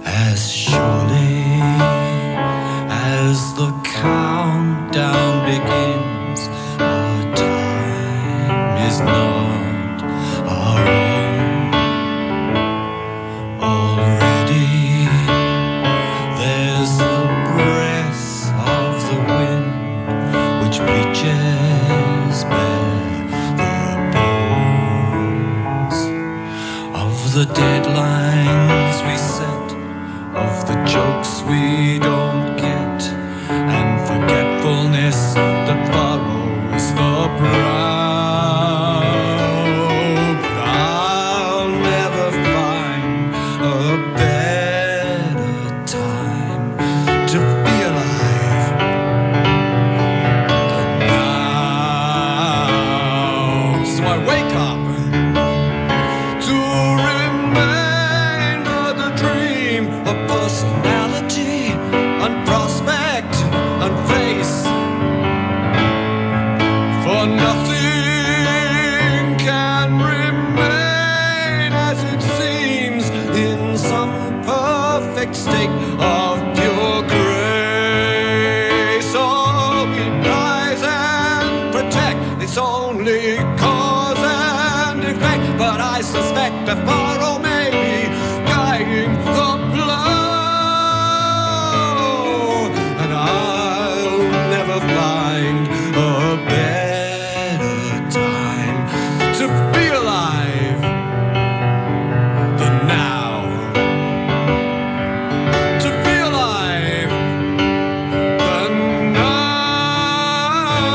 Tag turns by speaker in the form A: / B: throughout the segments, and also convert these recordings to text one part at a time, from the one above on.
A: As surely as the countdown begins, our time is not our own. Already there's the breath of the wind which bleaches bare the bones of the deadlines we set, of the jokes we don't get, and forgetfulness that borrows the brow. But I'll never find a better time to be alive than now. So I wake up to remain the dream, a personality, and prospect, and face. For nothing can remain as it seems in some perfect state of pure grace. So we rise and protect, it's only cause and effect, but I suspect that borrow may be guiding the blow, and I'll never find a better time to be alive than now. To be alive than now.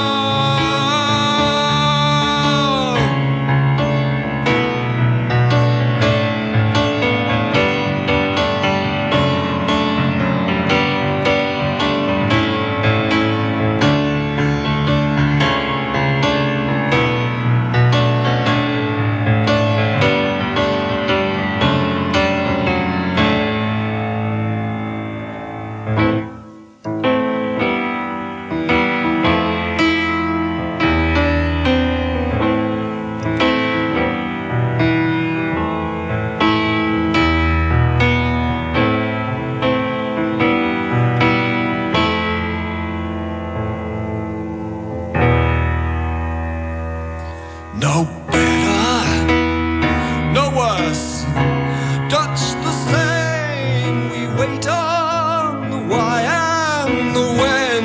A: No better, no worse, Dutch the same. We wait on the why and the when.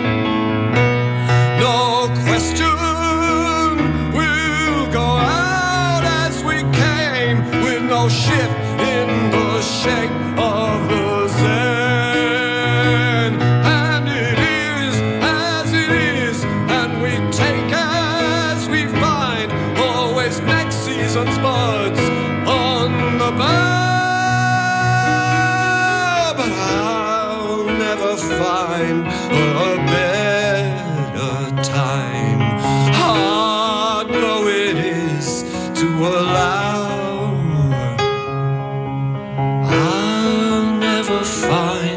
A: No question, we'll go out as we came, with no shift in the shape of the Zen. And it is as it is, and we take as we find, always next season's buds on the bough. But I'll never find a better time, hard though it is to allow. I'll never find